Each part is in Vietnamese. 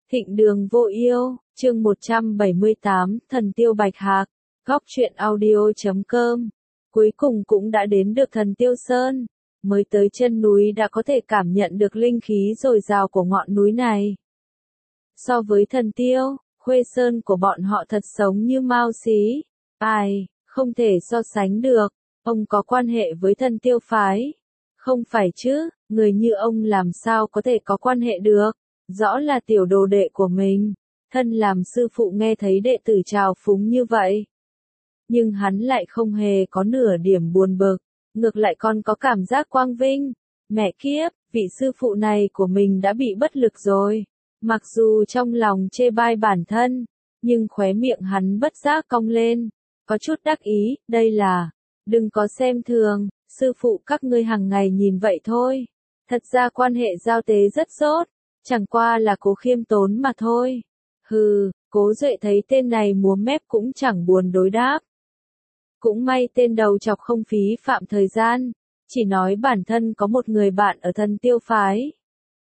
Thịnh đường vô yêu, chương 178, thần tiêu bạch hạc, góc truyện audio.com. Cuối cùng cũng đã đến được thần tiêu sơn, mới tới chân núi đã có thể cảm nhận được linh khí dồi dào của ngọn núi này. So với thần tiêu, khuê sơn của bọn họ thật sống như mao xí, không thể so sánh được. Ông có quan hệ với thần tiêu phái. Không phải chứ, người như ông làm sao có thể có quan hệ được, rõ là tiểu đồ đệ của mình. Thân làm sư phụ nghe thấy đệ tử trào phúng như vậy. Nhưng hắn lại không hề có nửa điểm buồn bực, ngược lại còn có cảm giác quang vinh. Mẹ kiếp, vị sư phụ này của mình đã bị bất lực rồi. Mặc dù trong lòng chê bai bản thân, nhưng khóe miệng hắn bất giác cong lên, có chút đắc ý, đây là, đừng có xem thường, sư phụ các ngươi hàng ngày nhìn vậy thôi. Thật ra quan hệ giao tế rất tốt, chẳng qua là cố khiêm tốn mà thôi. Hừ, Cố Duệ thấy tên này múa mép cũng chẳng buồn đối đáp. Cũng may tên đầu chọc không phí phạm thời gian, chỉ nói bản thân có một người bạn ở thần tiêu phái.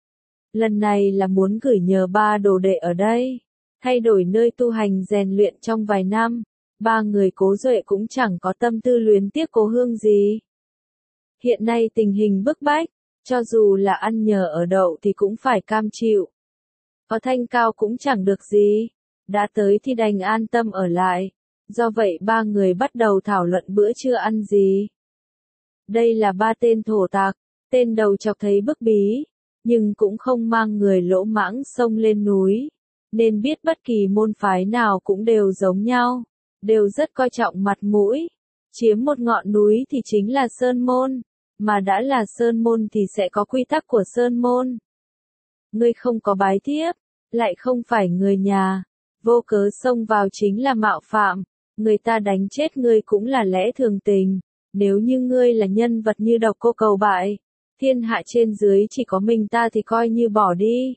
Lần này là muốn gửi nhờ ba đồ đệ ở đây, thay đổi nơi tu hành rèn luyện trong vài năm. Ba người Cố Duệ cũng chẳng có tâm tư luyến tiếc Cố Hương gì. Hiện nay tình hình bức bách, cho dù là ăn nhờ ở đậu thì cũng phải cam chịu. Có thanh cao cũng chẳng được gì, đã tới thì đành an tâm ở lại. Do vậy ba người bắt đầu thảo luận bữa trưa ăn gì. Đây là ba tên thổ tặc, tên đầu chọc thấy bức bí, nhưng cũng không mang người lỗ mãng xông lên núi, nên biết bất kỳ môn phái nào cũng đều giống nhau, đều rất coi trọng mặt mũi. Chiếm một ngọn núi thì chính là sơn môn, mà đã là sơn môn thì sẽ có quy tắc của sơn môn. Ngươi không có bái thiếp, lại không phải người nhà, vô cớ xông vào chính là mạo phạm, người ta đánh chết ngươi cũng là lẽ thường tình. Nếu như ngươi là nhân vật như Độc Cô Cầu Bại, thiên hạ trên dưới chỉ có mình ta thì coi như bỏ đi.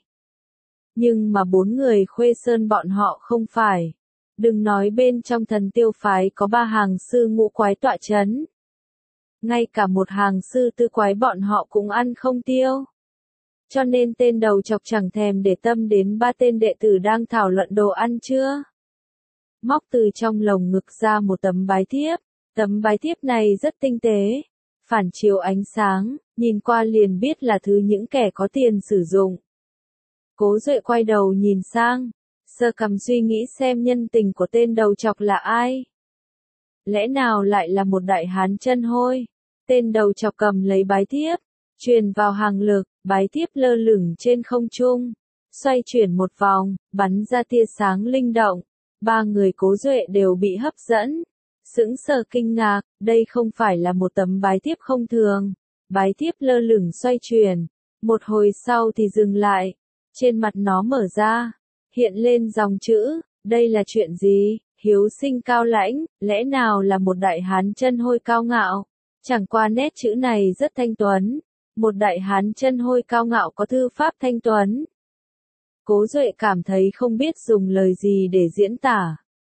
Nhưng mà bốn người Khuê Sơn bọn họ không phải. Đừng nói bên trong thần tiêu phái có ba hàng sư ngũ quái tọa chấn. Ngay cả một hàng sư tư quái bọn họ cũng ăn không tiêu. Cho nên tên đầu chọc chẳng thèm để tâm đến ba tên đệ tử đang thảo luận đồ ăn trưa. Móc từ trong lồng ngực ra một tấm bái thiếp. Tấm bái thiếp này rất tinh tế, phản chiếu ánh sáng, nhìn qua liền biết là thứ những kẻ có tiền sử dụng. Cố Duệ quay đầu nhìn sang, sơ cằm suy nghĩ xem nhân tình của tên đầu chọc là ai. Lẽ nào lại là một đại hán chân hôi? Tên đầu chọc cầm lấy bái thiếp, truyền vào hàng lực, bái thiếp lơ lửng trên không trung, xoay chuyển một vòng, bắn ra tia sáng linh động. Ba người Cố Duệ đều bị hấp dẫn, sững sờ kinh ngạc, đây không phải là một tấm bái thiếp không thường. Bái thiếp lơ lửng xoay chuyển, một hồi sau thì dừng lại, trên mặt nó mở ra, hiện lên dòng chữ, đây là chuyện gì? Hiếu sinh cao lãnh, lẽ nào là một đại hán chân hôi cao ngạo? Chẳng qua nét chữ này rất thanh tuấn, một đại hán chân hôi cao ngạo có thư pháp thanh tuấn. Cố Duệ cảm thấy không biết dùng lời gì để diễn tả.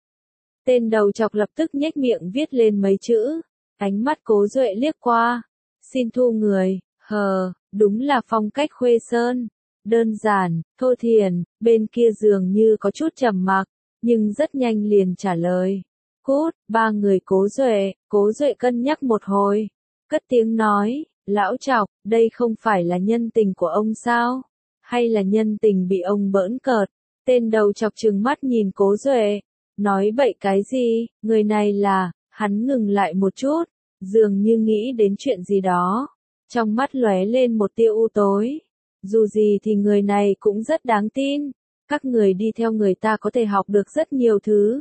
Tên đầu chọc lập tức nhếch miệng viết lên mấy chữ, ánh mắt Cố Duệ liếc qua, xin thu người, đúng là phong cách Khuê Sơn, đơn giản, thô thiển. Bên kia dường như có chút trầm mặc, nhưng rất nhanh liền trả lời. Cút, ba người Cố Duệ cân nhắc một hồi, cất tiếng nói, lão chọc, đây không phải là nhân tình của ông sao? Hay là nhân tình bị ông bỡn cợt? Tên đầu chọc trừng mắt nhìn Cố Duệ, nói bậy cái gì, người này là, hắn ngừng lại một chút, dường như nghĩ đến chuyện gì đó, trong mắt lóe lên một tia u tối. Dù gì thì người này cũng rất đáng tin, các người đi theo người ta có thể học được rất nhiều thứ.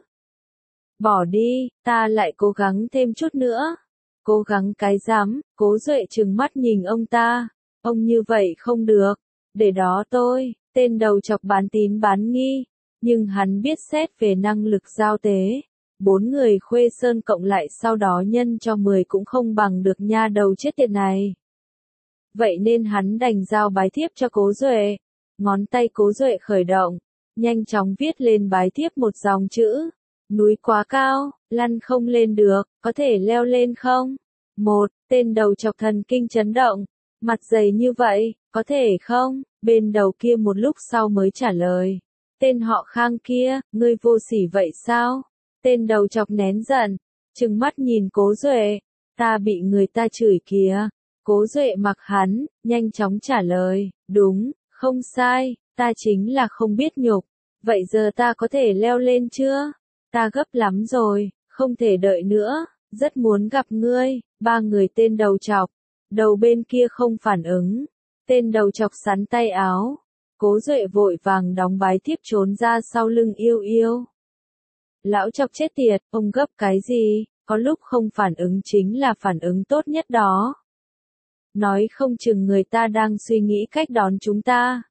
Bỏ đi, ta lại cố gắng thêm chút nữa. Cố gắng cái rắm, Cố Duệ trừng mắt nhìn ông ta, ông như vậy không được, để đó tôi, tên đầu chọc bán tín bán nghi, nhưng hắn biết xét về năng lực giao tế. Bốn người Khuê Sơn cộng lại sau đó nhân cho 10 cũng không bằng được nha đầu chết tiệt này. Vậy nên hắn đành giao bái thiếp cho Cố Duệ. Ngón tay Cố Duệ khởi động, nhanh chóng viết lên bái thiếp một dòng chữ. Núi quá cao, lăn không lên được, có thể leo lên không? Tên đầu chọc thần kinh chấn động, mặt dày như vậy, có thể không? Bên đầu kia một lúc sau mới trả lời. Tên họ Khang kia, ngươi vô sỉ vậy sao? Tên đầu chọc nén giận, trừng mắt nhìn Cố Duệ, ta bị người ta chửi kìa. Cố Duệ mặc hắn, nhanh chóng trả lời, đúng, không sai, ta chính là không biết nhục. Vậy giờ ta có thể leo lên chưa? Ta gấp lắm rồi, không thể đợi nữa, rất muốn gặp ngươi. Ba người tên đầu chọc, đầu bên kia không phản ứng. Tên đầu chọc sắn tay áo. Cố Duệ vội vàng đóng bái tiếp trốn ra sau lưng Yêu Yêu. Lão chọc chết tiệt, ông gấp cái gì, có lúc không phản ứng chính là phản ứng tốt nhất đó. Nói không chừng người ta đang suy nghĩ cách đón chúng ta.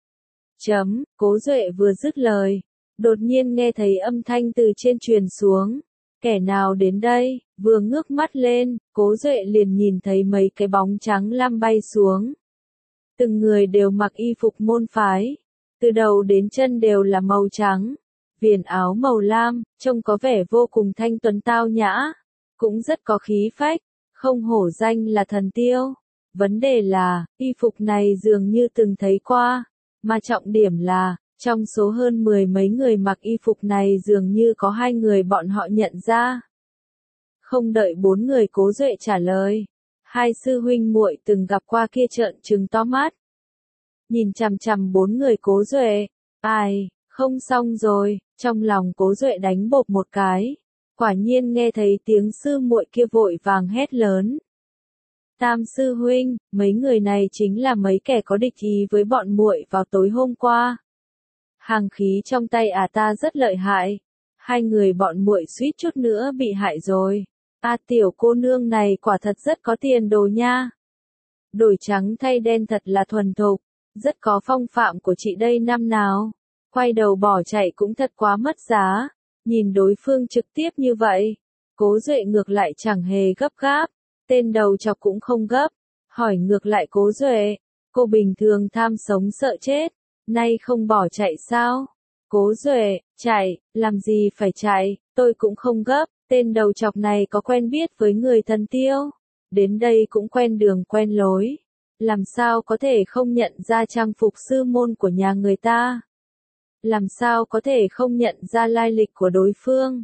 Cố Duệ vừa dứt lời, đột nhiên nghe thấy âm thanh từ trên truyền xuống. Kẻ nào đến đây? Vừa ngước mắt lên, Cố Duệ liền nhìn thấy mấy cái bóng trắng lam bay xuống. Từng người đều mặc y phục môn phái, từ đầu đến chân đều là màu trắng, viền áo màu lam, trông có vẻ vô cùng thanh tuấn tao nhã, cũng rất có khí phách, không hổ danh là thần tiêu. Vấn đề là, y phục này dường như từng thấy qua, mà trọng điểm là, trong số hơn 10 mấy người mặc y phục này dường như có 2 người bọn họ nhận ra. Không đợi 4 người Cố Duệ trả lời, 2 sư huynh muội từng gặp qua kia trợn trừng to mắt. Nhìn chằm chằm 4 người Cố Duệ, ai, không xong rồi, trong lòng Cố Duệ đánh bộp một cái, quả nhiên nghe thấy tiếng sư muội kia vội vàng hét lớn. Tam sư huynh, mấy người này chính là mấy kẻ có địch ý với bọn muội vào tối hôm qua. Hàng khí trong tay ta rất lợi hại, 2 người bọn muội suýt chút nữa bị hại rồi. Tiểu cô nương này quả thật rất có tiền đồ nha. Đổi trắng thay đen thật là thuần thục, rất có phong phạm của chị đây năm nào. Quay đầu bỏ chạy cũng thật quá mất giá. Nhìn đối phương trực tiếp như vậy, Cố Duệ ngược lại chẳng hề gấp gáp. Tên đầu chọc cũng không gấp, hỏi ngược lại Cố Duệ, cô bình thường tham sống sợ chết, nay không bỏ chạy sao? Cố Duệ, chạy, làm gì phải chạy, tôi cũng không gấp, tên đầu chọc này có quen biết với người thần tiêu, đến đây cũng quen đường quen lối, làm sao có thể không nhận ra trang phục sư môn của nhà người ta? Làm sao có thể không nhận ra lai lịch của đối phương?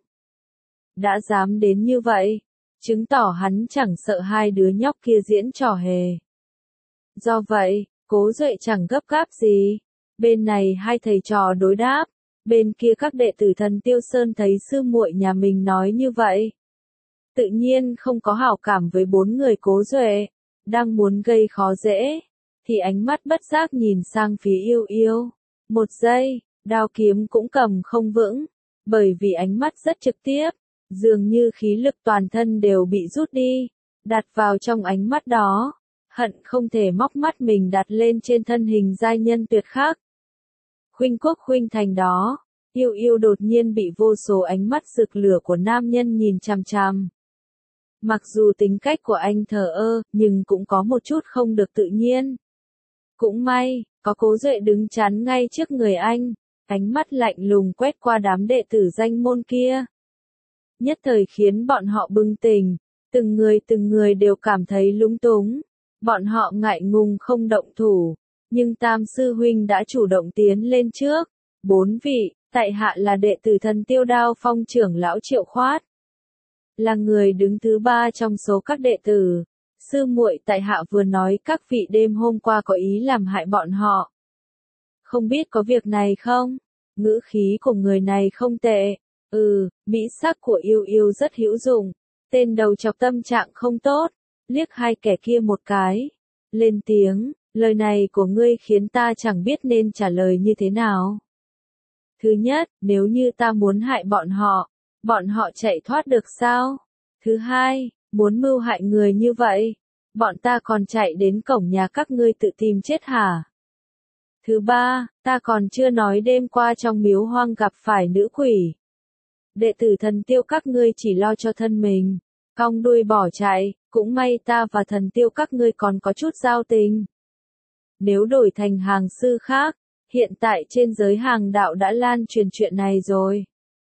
Đã dám đến như vậy, chứng tỏ hắn chẳng sợ 2 đứa nhóc kia diễn trò hề. Do vậy, Cố Duệ chẳng gấp gáp gì. Bên này 2 thầy trò đối đáp, bên kia các đệ tử thần Tiêu Sơn thấy sư muội nhà mình nói như vậy. Tự nhiên không có hảo cảm với 4 người Cố Duệ, đang muốn gây khó dễ, thì ánh mắt bất giác nhìn sang phía Yêu Yêu. Một giây, đao kiếm cũng cầm không vững, bởi vì ánh mắt rất trực tiếp. Dường như khí lực toàn thân đều bị rút đi, đặt vào trong ánh mắt đó, hận không thể móc mắt mình đặt lên trên thân hình giai nhân tuyệt khắc. Khuynh quốc khuynh thành đó, Yêu Yêu đột nhiên bị vô số ánh mắt rực lửa của nam nhân nhìn chằm chằm. Mặc dù tính cách của anh thờ ơ, nhưng cũng có một chút không được tự nhiên. Cũng may, có Cố Duệ đứng chắn ngay trước người anh, ánh mắt lạnh lùng quét qua đám đệ tử danh môn kia. Nhất thời khiến bọn họ bừng tỉnh, từng người đều cảm thấy lúng túng. Bọn họ ngại ngùng không động thủ, nhưng Tam sư huynh đã chủ động tiến lên trước. 4 vị, tại hạ là đệ tử thần Tiêu Đao Phong trưởng lão Triệu Khoát, là người đứng thứ 3 trong số các đệ tử. Sư muội tại hạ vừa nói các vị đêm hôm qua có ý làm hại bọn họ. Không biết có việc này không? Ngữ khí của người này không tệ. Mỹ sắc của Yêu Yêu rất hữu dụng. Tên đầu chọc tâm trạng không tốt, liếc 2 kẻ kia một cái, lên tiếng, lời này của ngươi khiến ta chẳng biết nên trả lời như thế nào. Thứ nhất, nếu như ta muốn hại bọn họ chạy thoát được sao? Thứ hai, muốn mưu hại người như vậy, bọn ta còn chạy đến cổng nhà các ngươi tự tìm chết hả? Thứ ba, ta còn chưa nói đêm qua trong miếu hoang gặp phải nữ quỷ. Đệ tử thần Tiêu các ngươi chỉ lo cho thân mình, cong đuôi bỏ chạy, cũng may ta và thần Tiêu các ngươi còn có chút giao tình. Nếu đổi thành hàng sư khác, hiện tại trên giới hàng đạo đã lan truyền chuyện này rồi.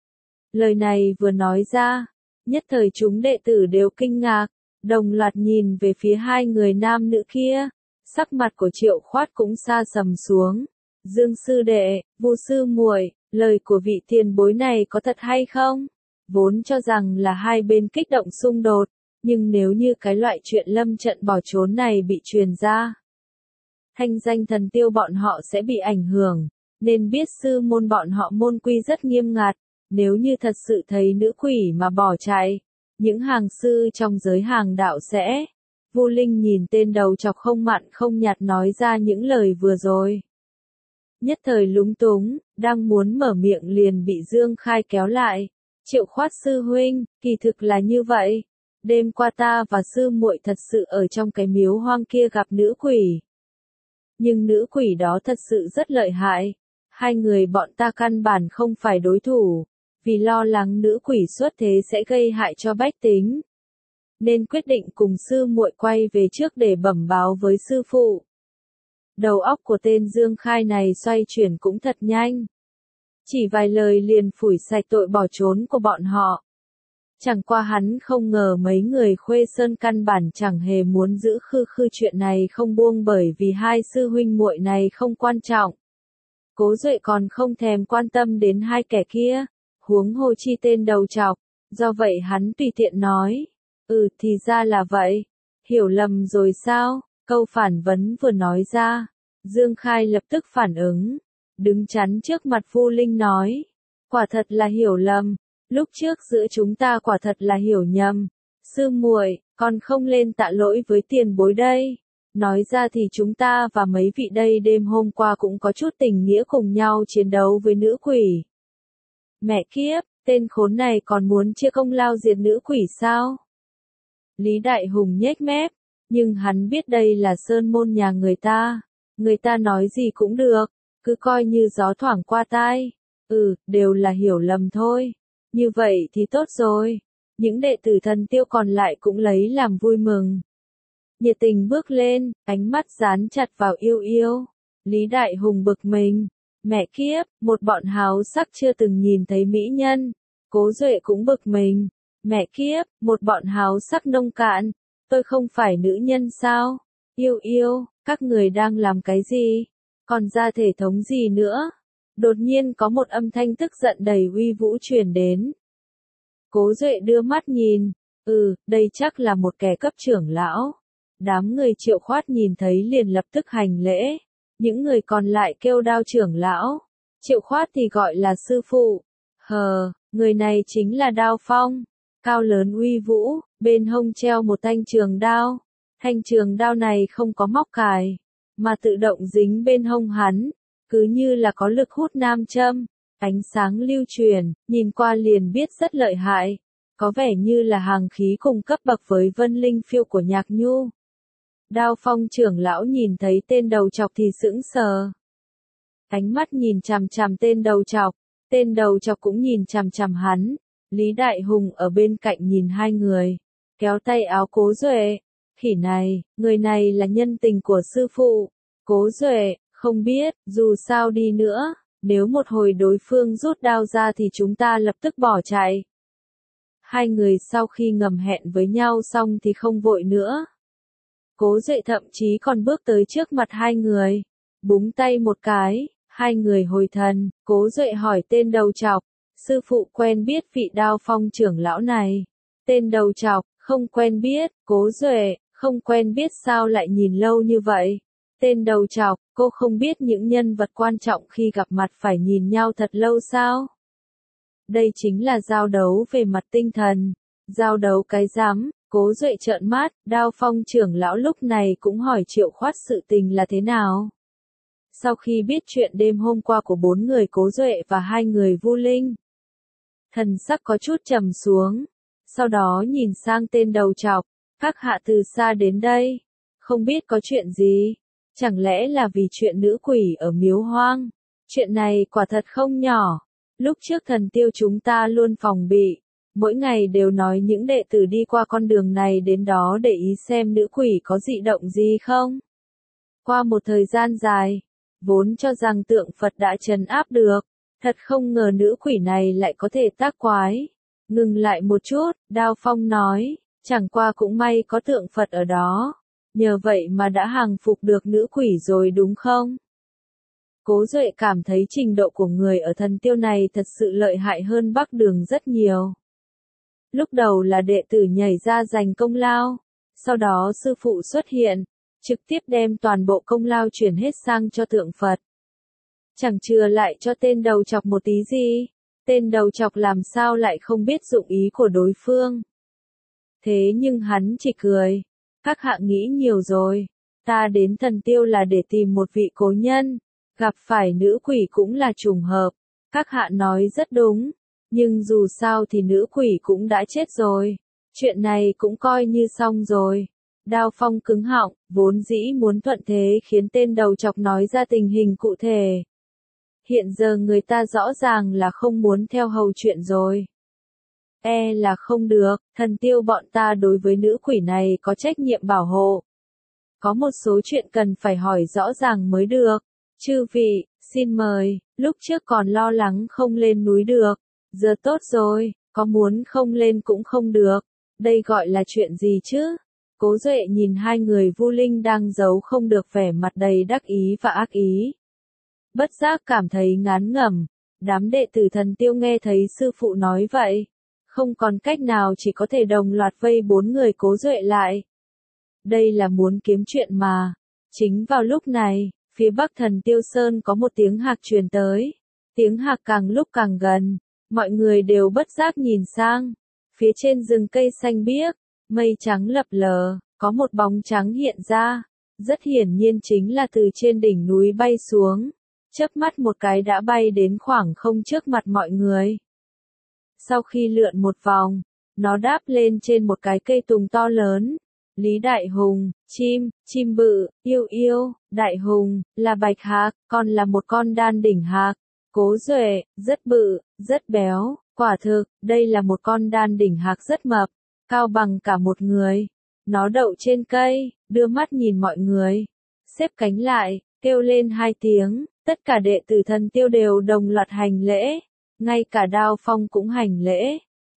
Lời này vừa nói ra, nhất thời chúng đệ tử đều kinh ngạc, đồng loạt nhìn về phía 2 người nam nữ kia, sắc mặt của Triệu Khoát cũng sa sầm xuống, Dương sư đệ, Vu sư muội, lời của vị tiền bối này có thật hay không? Vốn cho rằng là hai bên kích động xung đột, nhưng nếu như cái loại chuyện lâm trận bỏ trốn này bị truyền ra, thanh danh thần tiêu bọn họ sẽ bị ảnh hưởng, nên biết sư môn bọn họ môn quy rất nghiêm ngặt, nếu như thật sự thấy nữ quỷ mà bỏ chạy, những hàng sư trong giới hàng đạo sẽ. Vu Linh nhìn tên đầu chọc không mặn không nhạt nói ra những lời vừa rồi. Nhất thời lúng túng, đang muốn mở miệng liền bị Dương Khai kéo lại. Triệu Khoát sư huynh, kỳ thực là như vậy. Đêm qua ta và sư muội thật sự ở trong cái miếu hoang kia gặp nữ quỷ. Nhưng nữ quỷ đó thật sự rất lợi hại. Hai người bọn ta căn bản không phải đối thủ, vì lo lắng nữ quỷ xuất thế sẽ gây hại cho bách tính, nên quyết định cùng sư muội quay về trước để bẩm báo với sư phụ. Đầu óc của tên Dương Khai này xoay chuyển cũng thật nhanh. Chỉ vài lời liền phủi sạch tội bỏ trốn của bọn họ. Chẳng qua hắn không ngờ mấy người Khuê Sơn căn bản chẳng hề muốn giữ khư khư chuyện này không buông bởi vì hai sư huynh muội này không quan trọng. Cố Duệ còn không thèm quan tâm đến hai kẻ kia, huống hồ chi tên đầu trọc, do vậy hắn tùy tiện nói. Thì ra là vậy. Hiểu lầm rồi sao? Câu phản vấn vừa nói ra. Dương Khai lập tức phản ứng. Đứng chắn trước mặt Vu Linh nói. Quả thật là hiểu lầm. Lúc trước giữa chúng ta quả thật là hiểu nhầm. Sư muội, con không lên tạ lỗi với tiền bối đây. Nói ra thì chúng ta và mấy vị đây đêm hôm qua cũng có chút tình nghĩa cùng nhau chiến đấu với nữ quỷ. Mẹ kiếp, tên khốn này còn muốn chia công lao diệt nữ quỷ sao? Lý Đại Hùng nhếch mép, nhưng hắn biết đây là sơn môn nhà người ta nói gì cũng được, cứ coi như gió thoảng qua tai. Đều là hiểu lầm thôi. Như vậy thì tốt rồi. Những đệ tử thần tiêu còn lại cũng lấy làm vui mừng. Nhiệt tình bước lên, ánh mắt dán chặt vào Yêu Yêu. Lý Đại Hùng bực mình. Mẹ kiếp, một bọn háo sắc chưa từng nhìn thấy mỹ nhân. Cố Duệ cũng bực mình. Mẹ kiếp, một bọn háo sắc nông cạn. Tôi không phải nữ nhân sao? Yêu Yêu, các người đang làm cái gì? Còn ra thể thống gì nữa? Đột nhiên có một âm thanh tức giận đầy uy vũ truyền đến. Cố Duệ đưa mắt nhìn. Đây chắc là một kẻ cấp trưởng lão. Đám người Triệu Khoát nhìn thấy liền lập tức hành lễ. Những người còn lại kêu Đao trưởng lão. Triệu Khoát thì gọi là sư phụ. Người này chính là Đao Phong. Cao lớn uy vũ, bên hông treo một thanh trường đao. Thanh trường đao này không có móc cài, mà tự động dính bên hông hắn, cứ như là có lực hút nam châm, ánh sáng lưu truyền, nhìn qua liền biết rất lợi hại, có vẻ như là hàng khí cùng cấp bậc với Vân Linh Phiêu của Nhạc Nhu. Đao Phong trưởng lão nhìn thấy tên đầu chọc thì sững sờ. Ánh mắt nhìn chằm chằm tên đầu chọc cũng nhìn chằm chằm hắn. Lý Đại Hùng ở bên cạnh nhìn hai người, kéo tay áo Cố Duệ. Khỉ này, người này là nhân tình của sư phụ. Cố Duệ, không biết, dù sao đi nữa, nếu một hồi đối phương rút đao ra thì chúng ta lập tức bỏ chạy. Hai người sau khi ngầm hẹn với nhau xong thì không vội nữa. Cố Duệ thậm chí còn bước tới trước mặt hai người, búng tay một cái, hai người hồi thần. Cố Duệ hỏi tên đầu trọc. Sư phụ quen biết vị Đao Phong trưởng lão này. Tên đầu trọc, không quen biết. Cố Duệ, không quen biết sao lại nhìn lâu như vậy. Tên đầu trọc, cô không biết những nhân vật quan trọng khi gặp mặt phải nhìn nhau thật lâu sao? Đây chính là giao đấu về mặt tinh thần. Giao đấu cái rắm. Cố Duệ trợn mắt. Đao Phong trưởng lão lúc này cũng hỏi Triệu Khoát sự tình là thế nào. Sau khi biết chuyện đêm hôm qua của 4 người Cố Duệ và 2 người Vu Linh, thần sắc có chút trầm xuống, sau đó nhìn sang tên đầu trọc. Các hạ từ xa đến đây, không biết có chuyện gì, chẳng lẽ là vì chuyện nữ quỷ ở miếu hoang? Chuyện này quả thật không nhỏ, lúc trước thần tiêu chúng ta luôn phòng bị, mỗi ngày đều nói những đệ tử đi qua con đường này đến đó để ý xem nữ quỷ có dị động gì không. Qua một thời gian dài, vốn cho rằng tượng Phật đã trấn áp được, thật không ngờ nữ quỷ này lại có thể tác quái. Ngừng lại một chút, Đao Phong nói, chẳng qua cũng may có tượng Phật ở đó, nhờ vậy mà đã hàng phục được nữ quỷ rồi đúng không? Cố Duệ cảm thấy trình độ của người ở thần tiêu này thật sự lợi hại hơn Bắc Đường rất nhiều. Lúc đầu là đệ tử nhảy ra giành công lao, sau đó sư phụ xuất hiện, trực tiếp đem toàn bộ công lao chuyển hết sang cho tượng Phật. Chẳng chừa lại cho tên đầu chọc một tí gì, tên đầu chọc làm sao lại không biết dụng ý của đối phương. Thế nhưng hắn chỉ cười, các hạ nghĩ nhiều rồi, ta đến thần tiêu là để tìm một vị cố nhân, gặp phải nữ quỷ cũng là trùng hợp, các hạ nói rất đúng, nhưng dù sao thì nữ quỷ cũng đã chết rồi, chuyện này cũng coi như xong rồi. Đao Phong cứng họng, vốn dĩ muốn thuận thế khiến tên đầu chọc nói ra tình hình cụ thể. Hiện giờ người ta rõ ràng là không muốn theo hầu chuyện rồi. E là không được, thần tiêu bọn ta đối với nữ quỷ này có trách nhiệm bảo hộ. Có một số chuyện cần phải hỏi rõ ràng mới được. Chư vị, xin mời, lúc trước còn lo lắng không lên núi được, giờ tốt rồi, có muốn không lên cũng không được. Đây gọi là chuyện gì chứ? Cố Duệ nhìn hai người Vu Linh đang giấu không được vẻ mặt đầy đắc ý và ác ý. Bất giác cảm thấy ngán ngẩm, đám đệ tử thần tiêu nghe thấy sư phụ nói vậy. Không còn cách nào chỉ có thể đồng loạt vây bốn người Cố Duệ lại. Đây là muốn kiếm chuyện mà. Chính vào lúc này, phía bắc thần tiêu sơn có một tiếng hạc truyền tới. Tiếng hạc càng lúc càng gần, mọi người đều bất giác nhìn sang. Phía trên rừng cây xanh biếc, mây trắng lập lờ, có một bóng trắng hiện ra. Rất hiển nhiên chính là từ trên đỉnh núi bay xuống. Chớp mắt một cái đã bay đến khoảng không trước mặt mọi người. Sau khi lượn một vòng, nó đáp lên trên một cái cây tùng to lớn. Lý Đại Hùng, chim bự, yêu, Đại Hùng, là bạch hạc, còn là một con đan đỉnh hạc. Cố Duệ, rất bự, rất béo, quả thực, đây là một con đan đỉnh hạc rất mập, cao bằng cả một người. Nó đậu trên cây, đưa mắt nhìn mọi người, xếp cánh lại, kêu lên hai tiếng, tất cả đệ tử thần tiêu đều đồng loạt hành lễ, ngay cả Đao Phong cũng hành lễ.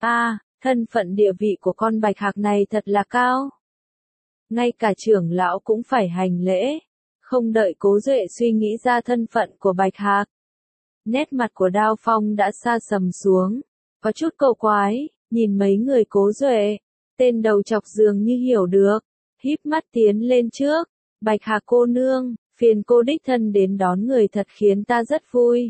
Thân phận địa vị của con bạch hạc này thật là cao. Ngay cả trưởng lão cũng phải hành lễ, không đợi Cố Duệ suy nghĩ ra thân phận của bạch hạc. Nét mặt của Đao Phong đã xa sầm xuống, có chút cầu quái, nhìn mấy người Cố Duệ, tên đầu chọc dường như hiểu được, híp mắt tiến lên trước, bạch hạc cô nương, phiền cô đích thân đến đón người thật khiến ta rất vui.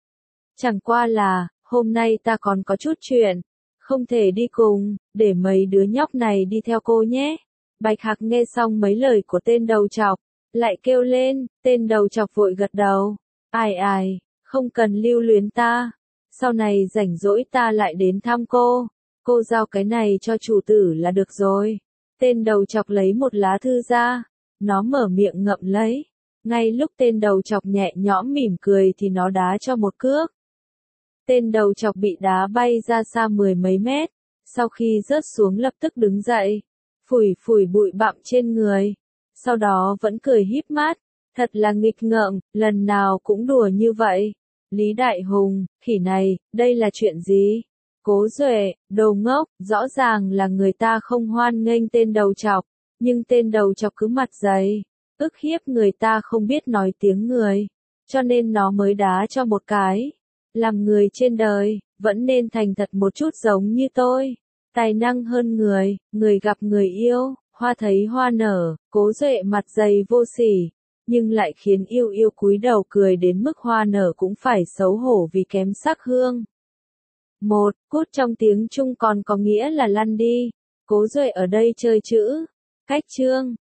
Chẳng qua là, hôm nay ta còn có chút chuyện, không thể đi cùng, để mấy đứa nhóc này đi theo cô nhé. Bạch hạc nghe xong mấy lời của tên đầu chọc, lại kêu lên, tên đầu chọc vội gật đầu. Ai, không cần lưu luyến ta, sau này rảnh rỗi ta lại đến thăm cô giao cái này cho chủ tử là được rồi. Tên đầu chọc lấy một lá thư ra, nó mở miệng ngậm lấy. Ngay lúc tên đầu chọc nhẹ nhõm mỉm cười thì nó đá cho một cước. Tên đầu chọc bị đá bay ra xa mười mấy mét, sau khi rớt xuống lập tức đứng dậy, phủi bụi bặm trên người, sau đó vẫn cười híp mắt, thật là nghịch ngợm, lần nào cũng đùa như vậy. Lý Đại Hùng, khỉ này, đây là chuyện gì? Cố Duệ, đồ ngốc, rõ ràng là người ta không hoan nghênh tên đầu chọc, nhưng tên đầu chọc cứ mặt dày, ức hiếp người ta không biết nói tiếng người, cho nên nó mới đá cho một cái. Làm người trên đời, vẫn nên thành thật một chút giống như tôi. Tài năng hơn người gặp người yêu, hoa thấy hoa nở. Cố Duệ mặt dày vô sỉ, nhưng lại khiến yêu cúi đầu cười đến mức hoa nở cũng phải xấu hổ vì kém sắc hương. Cút trong tiếng Trung còn có nghĩa là lăn đi. Cố Duệ ở đây chơi chữ, cách chương.